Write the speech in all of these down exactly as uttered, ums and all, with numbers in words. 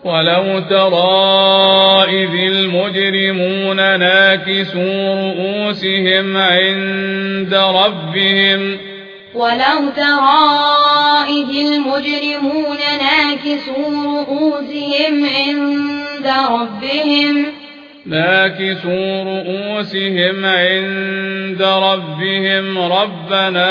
ولو ترى إذ المجرمون ناكسوا رؤوسهم عند ربهم ولو ترى إذ المجرمون ناكسوا رؤوسهم عند ربهم ناكسوا رؤوسهم عند ربهم ربنا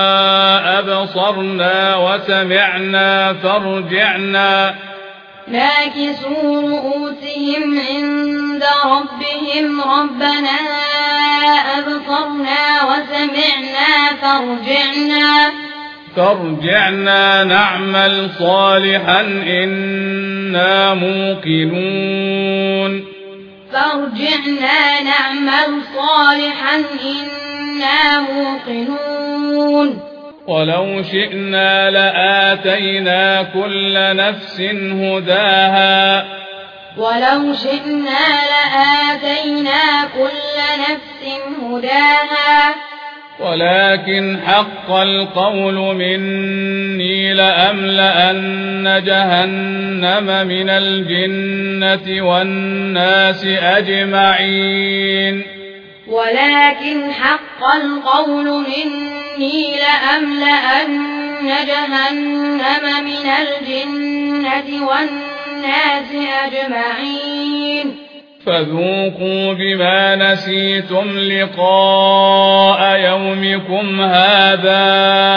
أبصرنا وسمعنا فارجعنا ناكسوا رؤوسهم عند ربهم ربنا أبصرنا وسمعنا فارجعنا فارجعنا نعمل صالحا إنا موقنون فارجعنا نعمل صالحا إنا موقنون ولو شئنا لآتينا كل نفس هداها ولو شئنا لآتينا كل نفس هداها ولكن حق القول مني لأملأن جهنم من الجنة والناس أجمعين ولكن حق القول مني لأملأن جهنم من الجنة والناس أجمعين فذوقوا بما نسيتم لقاء يومكم هذا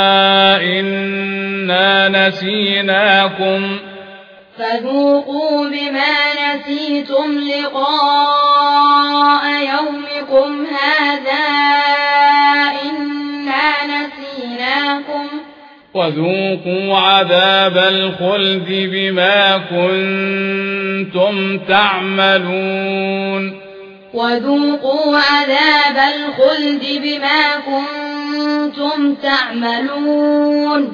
إنا نسيناكم فذوقوا بما نسيتم لقاء يومكم هذا إنا نسيناكم وذوقوا عذاب الخلد بما كنتم تعملون وذوقوا عذاب الخلد بما كنتم تعملون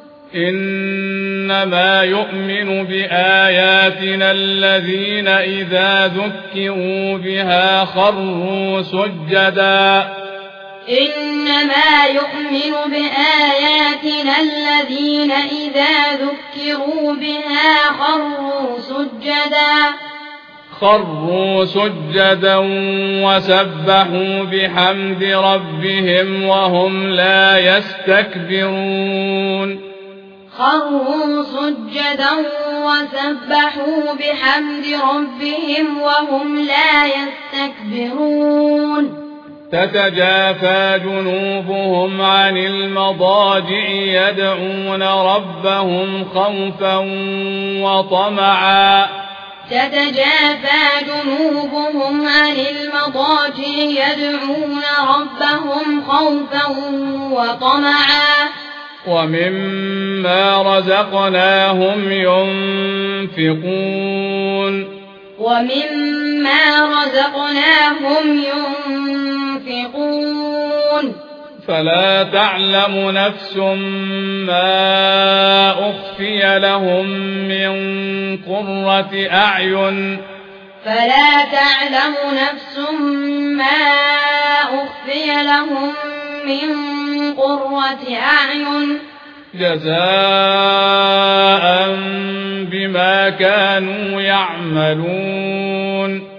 إنما يؤمن بآياتنا الذين إذا ذكروا بها خروا سجدا إنما يؤمن بآياتنا الذين إذا ذكروا بها خروا سجدا خروا سجدا وسبحوا بحمد ربهم وهم لا يستكبرون خروا سجدا وسبحوا بحمد ربهم وهم لا يستكبرون تتجافى جنوبهم عن المضاجع يدعون ربهم خوفا وطمعا تتجافى جنوبهم عن المضاجع يدعون ربهم خوفا وطمعا ومما رزقناهم ينفقون ومما رزقناهم ينفقون فلا تعلم نفس ما أخفي لهم من قرة أعين فلا تعلم نفس ما أخفي لهم من قرة أعين جزاء بما كانوا يعملون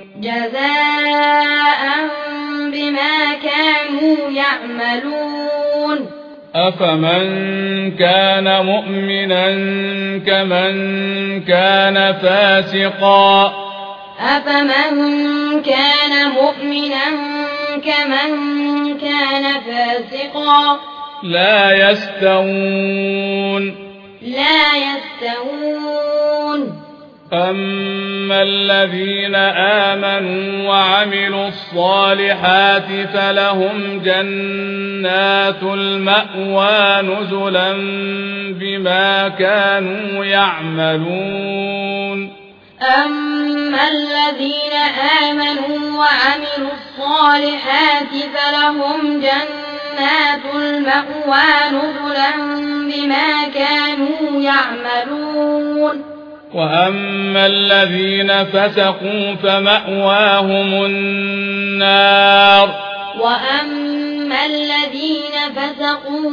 جزاء بما كانوا يعملون أفمن كان مؤمنا كمن كان فاسقا أفمن كان مؤمنا كمن كان فاسقا لا يستوون لا يستوون أما الذين آمنوا وعملوا الصالحات فلهم جنات المأوى نزلا بما كانوا يعملون أما الذين آمنوا وعملوا الصالحات فلهم جنات المأوى نزلا بما كانوا يعملون وأما الذين فسقوا فمأواهم النار وأما الذين فسقوا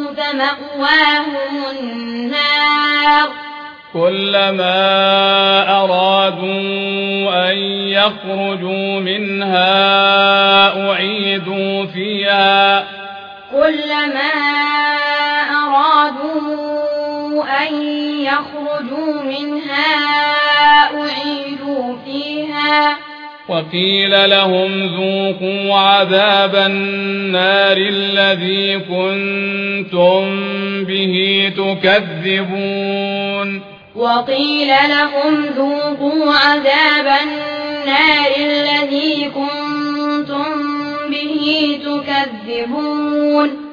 فمأواهم النار كلما أرادوا أرادوا أن يخرجوا منها أعيدوا فيها كلما أرادوا أن يخرجوا منها أعيدوا فيها وقيل لهم ذوقوا عذاب النار الذي كنتم به تكذبون وقيل لهم ذوقوا عذاب النار الذي كنتم به تكذبون